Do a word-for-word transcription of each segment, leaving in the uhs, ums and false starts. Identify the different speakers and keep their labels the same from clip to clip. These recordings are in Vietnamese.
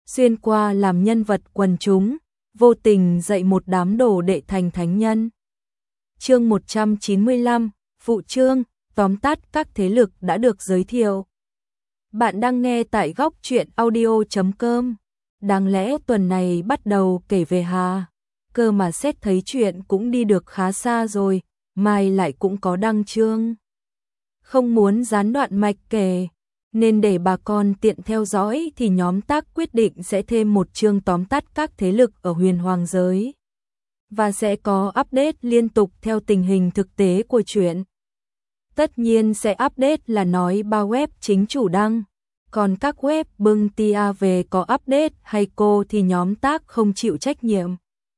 Speaker 1: xuyên qua làm nhân vật quần chúng, vô tình dạy một đám đồ đệ thành thánh nhân. Chương một trăm chín mươi lăm, phụ chương, tóm tắt các thế lực đã được giới thiệu. Bạn đang nghe tại góc truyện audio chấm com. Đáng lẽ tuần này bắt đầu kể về Hà, cơ mà xét thấy chuyện cũng đi được khá xa rồi, mai lại cũng có đăng chương. Không muốn gián đoạn mạch kể, nên để bà con tiện theo dõi thì nhóm tác quyết định sẽ thêm một chương tóm tắt các thế lực ở huyền hoàng giới. Và sẽ có update liên tục theo tình hình thực tế của chuyện. Tất nhiên sẽ update là nói ba web chính chủ đăng, còn các web bưng tia về có update hay cô thì nhóm tác không chịu trách nhiệm.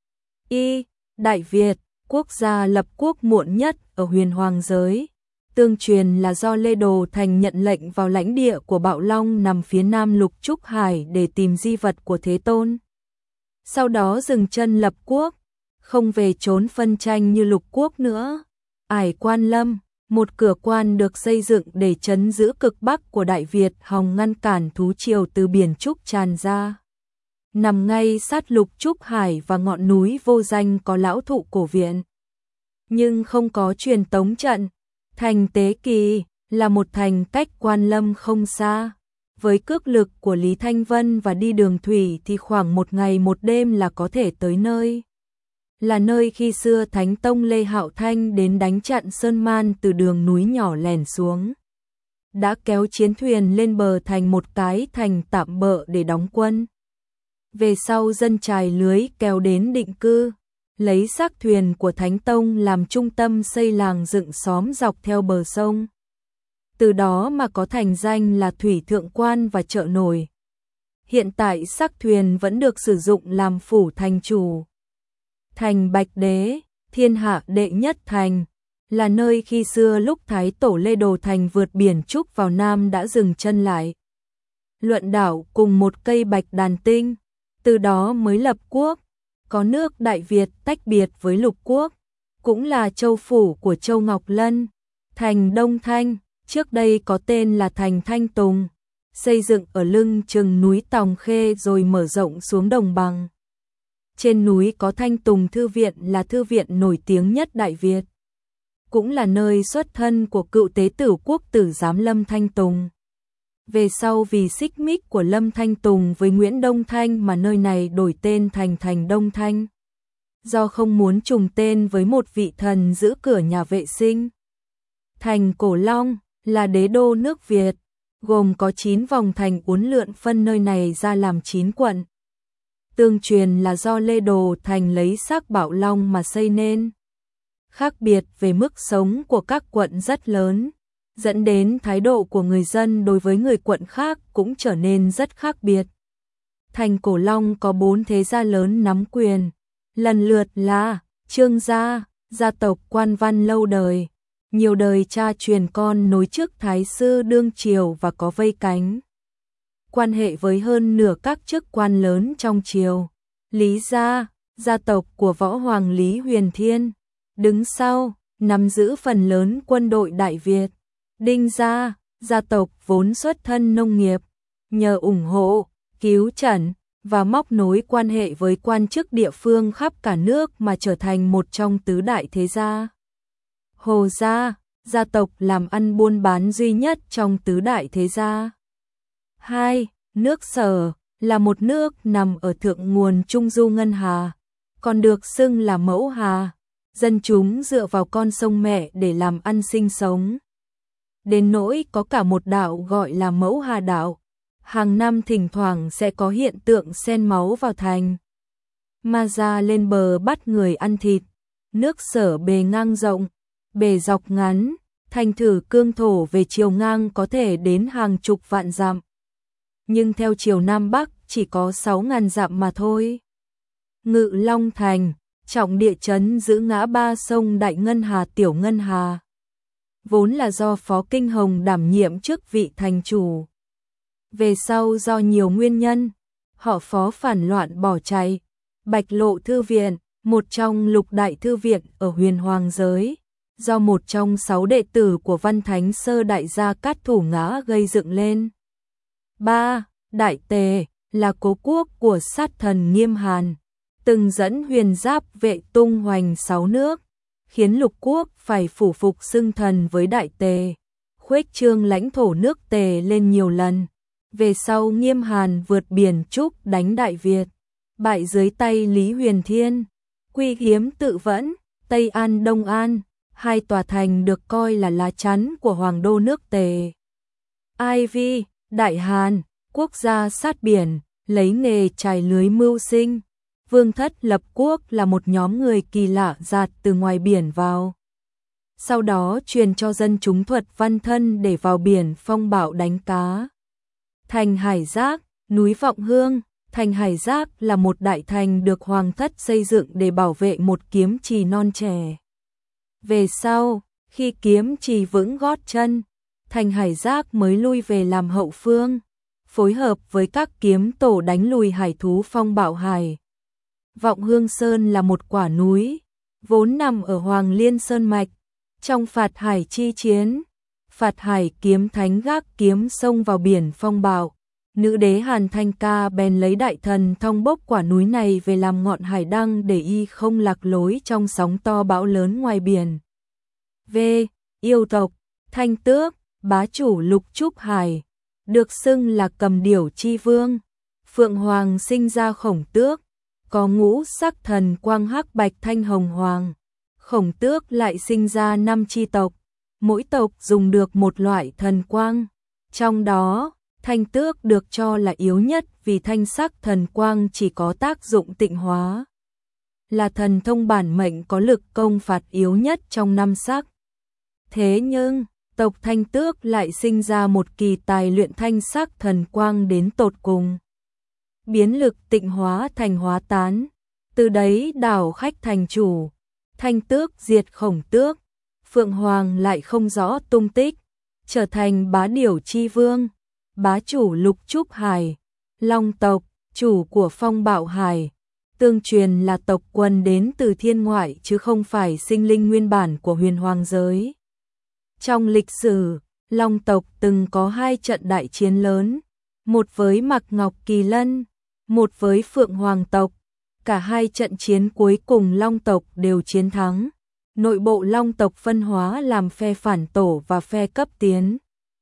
Speaker 1: Y. Đại Việt, quốc gia lập quốc muộn nhất ở huyền hoàng giới. Tương truyền là do Lê Đồ Thành nhận lệnh vào lãnh địa của Bạo Long nằm phía nam Lục Trúc Hải để tìm di vật của Thế Tôn. Sau đó dừng chân lập quốc, không về trốn phân tranh như Lục Quốc nữa. Ải Quan Lâm, một cửa quan được xây dựng để trấn giữ cực bắc của Đại Việt hòng ngăn cản thú triều từ biển Trúc tràn ra. Nằm ngay sát Lục Trúc Hải và ngọn núi vô danh có lão thụ cổ viện. Nhưng không có truyền tống trận. Thành Tế Kỳ là một thành cách Quan Lâm không xa. Với cước lực của Lý Thanh Vân và đi đường thủy thì khoảng một ngày một đêm là có thể tới nơi. Là nơi khi xưa Thánh Tông Lê Hạo Thanh đến đánh chặn Sơn Man từ đường núi nhỏ lẻn xuống. Đã kéo chiến thuyền lên bờ thành một cái thành tạm bợ để đóng quân. Về sau dân trài lưới kéo đến định cư, lấy xác thuyền của Thánh Tông làm trung tâm xây làng dựng xóm dọc theo bờ sông. Từ đó mà có thành danh là Thủy Thượng Quan và chợ nổi. Hiện tại xác thuyền vẫn được sử dụng làm phủ thành chủ. Thành Bạch Đế, thiên hạ đệ nhất thành, là nơi khi xưa lúc Thái Tổ Lê Đồ Thành vượt biển Trúc vào Nam đã dừng chân lại. Luận đảo cùng một cây bạch đàn tinh, từ đó mới lập quốc. Có nước Đại Việt tách biệt với Lục Quốc, cũng là châu phủ của Châu Ngọc Lân. Thành Đông Thanh, trước đây có tên là thành Thanh Tùng, xây dựng ở lưng chừng núi Tòng Khê rồi mở rộng xuống đồng bằng. Trên núi có Thanh Tùng Thư Viện là thư viện nổi tiếng nhất Đại Việt. Cũng là nơi xuất thân của cựu tế tử quốc tử giám Lâm Thanh Tùng. Về sau vì xích mích của Lâm Thanh Tùng với Nguyễn Đông Thanh mà nơi này đổi tên thành Thành Đông Thanh. Do không muốn trùng tên với một vị thần giữ cửa nhà vệ sinh. Thành Cổ Long là đế đô nước Việt, gồm có chín vòng thành uốn lượn phân nơi này ra làm chín quận. Tương truyền là do Lê Đồ Thành lấy xác Bạo Long mà xây nên. Khác biệt về mức sống của các quận rất lớn, dẫn đến thái độ của người dân đối với người quận khác cũng trở nên rất khác biệt. Thành Cổ Long có bốn thế gia lớn nắm quyền, lần lượt là Trương gia, gia tộc quan văn lâu đời, nhiều đời cha truyền con nối trước thái sư đương triều và có vây cánh. Quan hệ với hơn nửa các chức quan lớn trong triều. Lý gia, gia tộc của võ hoàng Lý Huyền Thiên, đứng sau, nắm giữ phần lớn quân đội Đại Việt. Đinh gia, gia tộc vốn xuất thân nông nghiệp, nhờ ủng hộ, cứu trần và móc nối quan hệ với quan chức địa phương khắp cả nước mà trở thành một trong tứ đại thế gia. Hồ gia, gia tộc làm ăn buôn bán duy nhất trong tứ đại thế gia. hai. Nước Sở là một nước nằm ở thượng nguồn Trung Du Ngân Hà, còn được xưng là Mẫu Hà. Dân chúng dựa vào con sông mẹ để làm ăn sinh sống. Đến nỗi có cả một đảo gọi là Mẫu Hà đảo. Hàng năm thỉnh thoảng sẽ có hiện tượng xen máu vào thành. Ma ra lên bờ bắt người ăn thịt. Nước Sở bề ngang rộng, bề dọc ngắn, thành thử cương thổ về chiều ngang có thể đến hàng chục vạn dặm. Nhưng theo chiều Nam Bắc chỉ có sáu ngàn dặm mà thôi. Ngự Long Thành, trọng địa chấn giữ ngã ba sông Đại Ngân Hà Tiểu Ngân Hà. Vốn là do Phó Kinh Hồng đảm nhiệm chức vị thành chủ. Về sau do nhiều nguyên nhân, họ Phó phản loạn bỏ chạy. Bạch Lộ Thư Viện, một trong lục đại thư viện ở huyền hoàng giới, do một trong sáu đệ tử của Văn Thánh Sơ Đại gia Cát Thủ Ngã gây dựng lên. ba. Đại Tề, là cố quốc của sát thần Nghiêm Hàn, từng dẫn huyền giáp vệ tung hoành sáu nước, khiến lục quốc phải phủ phục xưng thần với Đại Tề, khuếch trương lãnh thổ nước Tề lên nhiều lần. Về sau Nghiêm Hàn vượt biển Trúc đánh Đại Việt, bại dưới tay Lý Huyền Thiên, Quy Hiếm tự vẫn, Tây An Đông An, hai tòa thành được coi là lá chắn của hoàng đô nước Tề. Ai Vi, Đại Hàn, quốc gia sát biển, lấy nghề chài lưới mưu sinh. Vương thất lập quốc là một nhóm người kỳ lạ dạt từ ngoài biển vào. Sau đó truyền cho dân chúng thuật văn thân để vào biển phong bạo đánh cá. Thành Hải Giác, núi Vọng Hương. Thành Hải Giác là một đại thành được hoàng thất xây dựng để bảo vệ một kiếm trì non trẻ. Về sau, khi kiếm trì vững gót chân, Thành Hải Giác mới lui về làm hậu phương, phối hợp với các kiếm tổ đánh lùi hải thú phong bạo hải. Vọng Hương Sơn là một quả núi, vốn nằm ở Hoàng Liên Sơn Mạch. Trong Phạt Hải chi chiến, Phạt Hải kiếm thánh gác kiếm xông vào biển phong bạo. Nữ đế Hàn Thanh Ca bèn lấy đại thần thông bốc quả núi này về làm ngọn hải đăng để y không lạc lối trong sóng to bão lớn ngoài biển. V. Yêu tộc, Thanh Tước, bá chủ Lục Trúc Hải, được xưng là cầm điểu chi vương. Phượng Hoàng sinh ra Khổng Tước, có ngũ sắc thần quang hắc bạch thanh hồng hoàng. Khổng Tước lại sinh ra năm chi tộc, mỗi tộc dùng được một loại thần quang. Trong đó, Thanh Tước được cho là yếu nhất vì thanh sắc thần quang chỉ có tác dụng tịnh hóa. Là thần thông bản mệnh có lực công phạt yếu nhất trong năm sắc. Thế nhưng, tộc Thanh Tước lại sinh ra một kỳ tài luyện thanh sắc thần quang đến tột cùng. Biến lực tịnh hóa thành hóa tán, từ đấy đảo khách thành chủ. Thanh Tước diệt Khổng Tước, Phượng Hoàng lại không rõ tung tích, trở thành bá điểu chi vương, bá chủ Lục Trúc Hải, Long tộc, chủ của phong bạo hải. Tương truyền là tộc quần đến từ thiên ngoại chứ không phải sinh linh nguyên bản của huyền hoàng giới. Trong lịch sử, Long tộc từng có hai trận đại chiến lớn, một với Mạc Ngọc Kỳ Lân, một với Phượng Hoàng tộc. Cả hai trận chiến cuối cùng Long tộc đều chiến thắng. Nội bộ Long tộc phân hóa làm phe phản tổ và phe cấp tiến.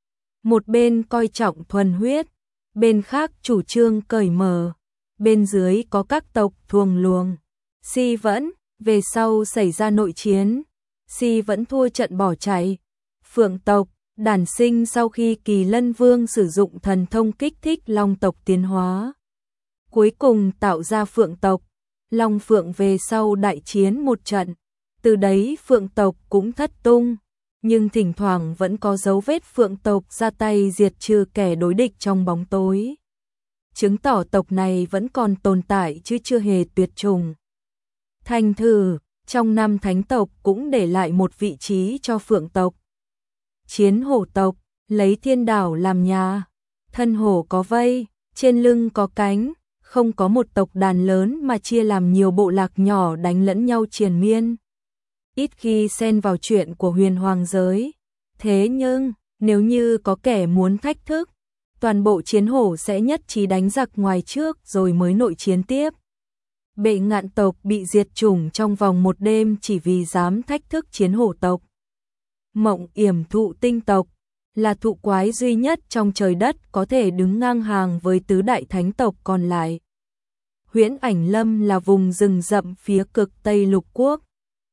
Speaker 1: Một bên coi trọng thuần huyết, bên khác chủ trương cởi mở. Bên dưới có các tộc thuồng luồng, Si Vẫn. Về sau xảy ra nội chiến, Si Vẫn thua trận bỏ chạy. Phượng tộc đản sinh sau khi Kỳ Lân Vương sử dụng thần thông kích thích Long tộc tiến hóa, cuối cùng tạo ra Phượng tộc. Long Phượng về sau đại chiến một trận, từ đấy Phượng tộc cũng thất tung, nhưng thỉnh thoảng vẫn có dấu vết Phượng tộc ra tay diệt trừ kẻ đối địch trong bóng tối, chứng tỏ tộc này vẫn còn tồn tại chứ chưa hề tuyệt chủng. Thành thử, trong năm thánh tộc cũng để lại một vị trí cho Phượng tộc. Chiến hổ tộc, lấy thiên đảo làm nhà, thân hổ có vây, trên lưng có cánh, không có một tộc đàn lớn mà chia làm nhiều bộ lạc nhỏ đánh lẫn nhau triền miên. Ít khi xen vào chuyện của huyền hoàng giới. Thế nhưng, nếu như có kẻ muốn thách thức, toàn bộ chiến hổ sẽ nhất trí đánh giặc ngoài trước rồi mới nội chiến tiếp. Bệ Ngạn tộc bị diệt chủng trong vòng một đêm chỉ vì dám thách thức chiến hổ tộc. Mộng Yểm Thụ Tinh tộc là thụ quái duy nhất trong trời đất có thể đứng ngang hàng với tứ đại thánh tộc còn lại. Huyễn Ảnh Lâm là vùng rừng rậm phía cực Tây Lục Quốc.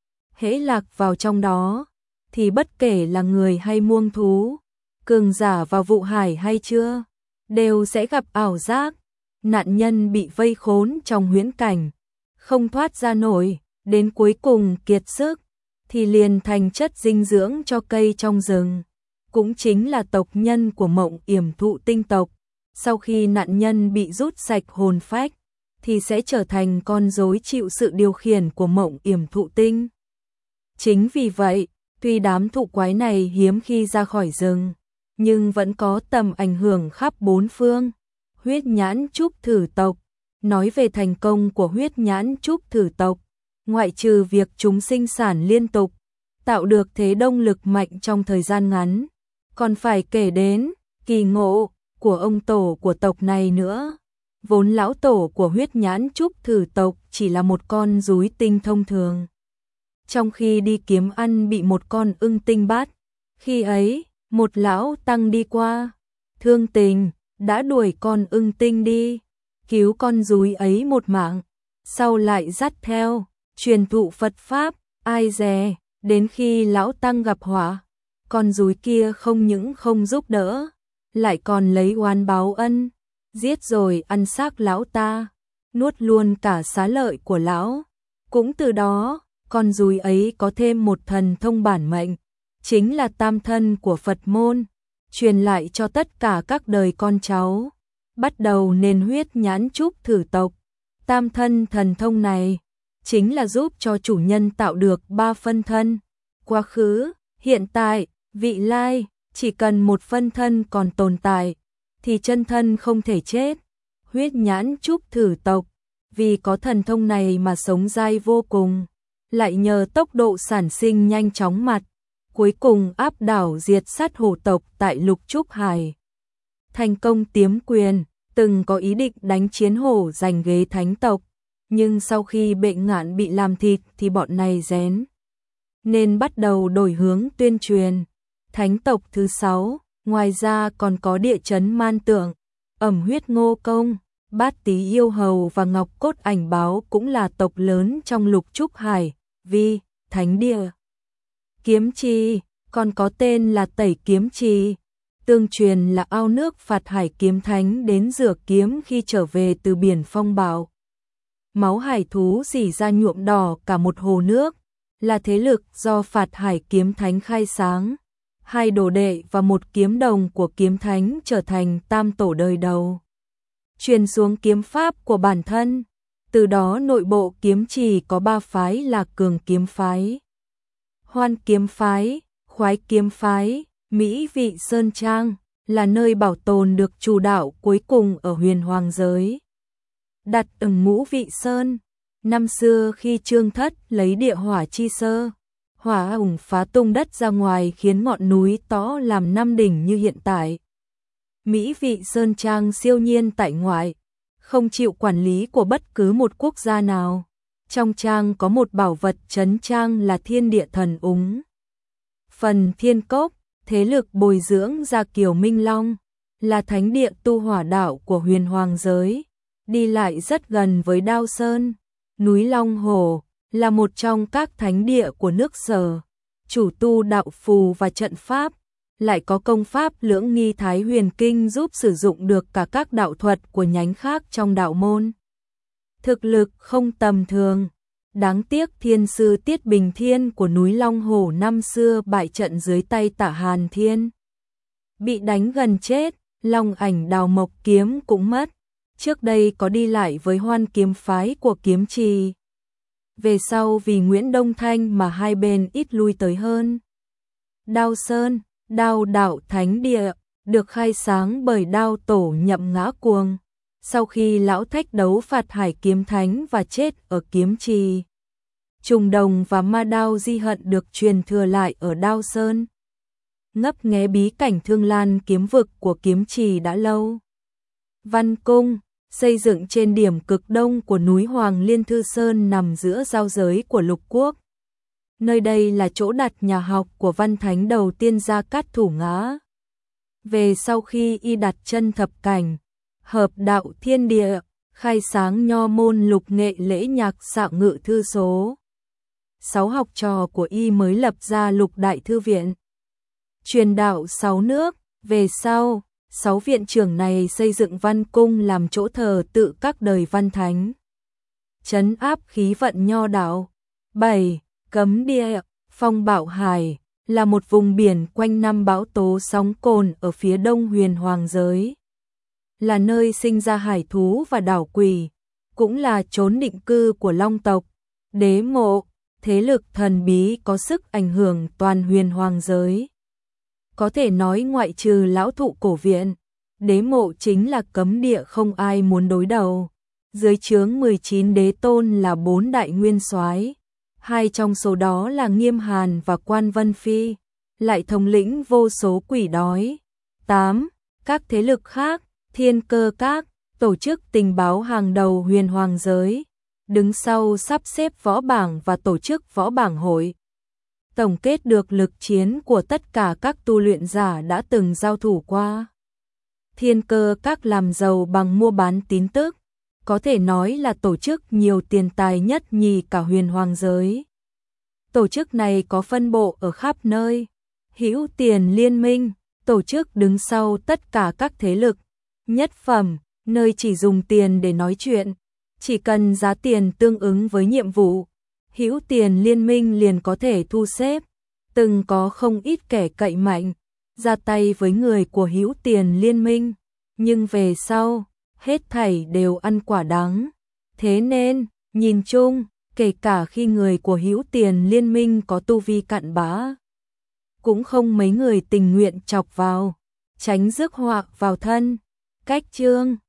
Speaker 1: Hễ lạc vào trong đó, thì bất kể là người hay muông thú, cường giả vào vụ hải hay chưa, đều sẽ gặp ảo giác. Nạn nhân bị vây khốn trong huyễn cảnh, không thoát ra nổi, đến cuối cùng kiệt sức, thì liền thành chất dinh dưỡng cho cây trong rừng. Cũng chính là tộc nhân của Mộng Yểm Thụ Tinh tộc. Sau khi nạn nhân bị rút sạch hồn phách, thì sẽ trở thành con rối chịu sự điều khiển của Mộng Yểm Thụ Tinh. Chính vì vậy, tuy đám thụ quái này hiếm khi ra khỏi rừng, nhưng vẫn có tầm ảnh hưởng khắp bốn phương. Huyết Nhãn Trúc Thử tộc. Nói về thành công của Huyết Nhãn Trúc Thử tộc, ngoại trừ việc chúng sinh sản liên tục, tạo được thế đông lực mạnh trong thời gian ngắn, còn phải kể đến kỳ ngộ của ông tổ của tộc này nữa. Vốn lão tổ của huyết nhãn trúc thử tộc chỉ là một con rúi tinh thông thường. Trong khi đi kiếm ăn bị một con ưng tinh bắt, khi ấy, một lão tăng đi qua, thương tình, đã đuổi con ưng tinh đi, cứu con rúi ấy một mạng, sau lại dắt theo, truyền thụ Phật Pháp, ai dè, đến khi lão tăng gặp họa, con rúi kia không những không giúp đỡ, lại còn lấy oán báo ân, giết rồi ăn xác lão ta, nuốt luôn cả xá lợi của lão. Cũng từ đó, con rúi ấy có thêm một thần thông bản mệnh, chính là tam thân của Phật môn, truyền lại cho tất cả các đời con cháu, bắt đầu nên huyết nhãn trúc thử tộc. Tam thân thần thông này chính là giúp cho chủ nhân tạo được ba phân thân, quá khứ, hiện tại, vị lai, chỉ cần một phân thân còn tồn tại, thì chân thân không thể chết. Huyết nhãn trúc thử tộc, vì có thần thông này mà sống dai vô cùng, lại nhờ tốc độ sản sinh nhanh chóng mặt, cuối cùng áp đảo diệt sát hổ tộc tại Lục Trúc Hải. Thành công tiếm quyền, từng có ý định đánh chiến hổ giành ghế thánh tộc, nhưng sau khi bệ ngạn bị làm thịt thì bọn này rén, nên bắt đầu đổi hướng tuyên truyền. Thánh tộc thứ sáu, ngoài ra còn có địa chấn Man Tượng, ẩm huyết Ngô Công, Bát Tý Yêu Hầu và Ngọc Cốt Ảnh Báo cũng là tộc lớn trong Lục Trúc Hải, Vi, Thánh Địa. Kiếm Trì, còn có tên là Tẩy Kiếm Trì, tương truyền là ao nước phạt hải kiếm thánh đến rửa kiếm khi trở về từ biển phong bạo. Máu hải thú rỉ ra nhuộm đỏ cả một hồ nước, là thế lực do phạt hải kiếm thánh khai sáng. Hai đồ đệ và một kiếm đồng của kiếm thánh trở thành tam tổ đời đầu, truyền xuống kiếm pháp của bản thân. Từ đó nội bộ kiếm trì có ba phái là Cường kiếm phái, Hoan kiếm phái, Khoái kiếm phái. Mỹ Vị Sơn Trang là nơi bảo tồn được chủ đạo cuối cùng ở huyền hoàng giới, đặt ở Ngũ Vị Sơn. Năm xưa khi Trương Thất lấy địa hỏa chi sơ, hỏa ủng phá tung đất ra ngoài khiến ngọn núi to làm năm đỉnh như hiện tại. Mỹ Vị Sơn Trang siêu nhiên tại ngoại, không chịu quản lý của bất cứ một quốc gia nào. Trong trang có một bảo vật trấn trang là Thiên Địa Thần Úng. Phần Thiên Cốc, thế lực bồi dưỡng ra Kiều Minh Long, là thánh địa tu hỏa đạo của huyền hoàng giới, đi lại rất gần với Đao Sơn. Núi Long Hồ là một trong các thánh địa của nước Sở, chủ tu đạo phù và trận pháp, lại có công pháp Lưỡng Nghi Thái Huyền Kinh giúp sử dụng được cả các đạo thuật của nhánh khác trong đạo môn. Thực lực không tầm thường. Đáng tiếc thiên sư Tiết Bình Thiên của núi Long Hồ năm xưa bại trận dưới tay Tả Hàn Thiên, bị đánh gần chết. Long Ảnh Đào Mộc kiếm cũng mất. Trước đây có đi lại với Hoan kiếm phái của kiếm trì, về sau vì Nguyễn Đông Thanh mà hai bên ít lui tới hơn. Đao Sơn, Đao đạo thánh địa, được khai sáng bởi Đao tổ Nhậm Ngã Cuồng, sau khi lão thách đấu phạt hải kiếm thánh và chết ở kiếm trì. Trùng đồng và ma đao di hận được truyền thừa lại ở Đao Sơn. Ngấp nghé bí cảnh Thương Lan kiếm vực của kiếm trì đã lâu. Văn Cung, xây dựng trên điểm cực đông của núi Hoàng Liên Thư Sơn nằm giữa giao giới của lục quốc. Nơi đây là chỗ đặt nhà học của văn thánh đầu tiên Gia Cát Thủ Ngã. Về sau khi y đặt chân thập cảnh, hợp đạo thiên địa, khai sáng nho môn lục nghệ lễ nhạc xạo ngự thư số. Sáu học trò của y mới lập ra lục đại thư viện, truyền đạo sáu nước. Về sau, sáu viện trưởng này xây dựng văn cung làm chỗ thờ tự các đời văn thánh, trấn áp khí vận nho đạo. Bảy. Cấm địa, Phong Bảo Hải là một vùng biển quanh năm bão tố sóng cồn ở phía đông huyền hoàng giới, là nơi sinh ra hải thú và đảo quỷ, cũng là chốn định cư của Long tộc. Đế mộ, thế lực thần bí có sức ảnh hưởng toàn huyền hoàng giới. Có thể nói ngoại trừ lão thụ cổ viện, đế mộ chính là cấm địa không ai muốn đối đầu. Dưới trướng mười chín đế tôn là bốn đại nguyên soái, hai trong số đó là Nghiêm Hàn và Quan Vân Phi, lại thống lĩnh vô số quỷ đói. Tám. Các thế lực khác, Thiên Cơ Các, tổ chức tình báo hàng đầu huyền hoàng giới, đứng sau sắp xếp võ bảng và tổ chức võ bảng hội. Tổng kết được lực chiến của tất cả các tu luyện giả đã từng giao thủ qua. Thiên Cơ Các làm giàu bằng mua bán tin tức, có thể nói là tổ chức nhiều tiền tài nhất nhì cả huyền hoàng giới. Tổ chức này có phân bộ ở khắp nơi. Hữu Tiền Liên Minh, tổ chức đứng sau tất cả các thế lực nhất phẩm, nơi chỉ dùng tiền để nói chuyện, chỉ cần giá tiền tương ứng với nhiệm vụ, Hữu Tiền Liên Minh liền có thể thu xếp. Từng có không ít kẻ cậy mạnh ra tay với người của Hữu Tiền Liên Minh, nhưng về sau hết thảy đều ăn quả đắng. Thế nên, nhìn chung, kể cả khi người của Hữu Tiền Liên Minh có tu vi cặn bã, cũng không mấy người tình nguyện chọc vào, tránh rước họa vào thân. Cách chương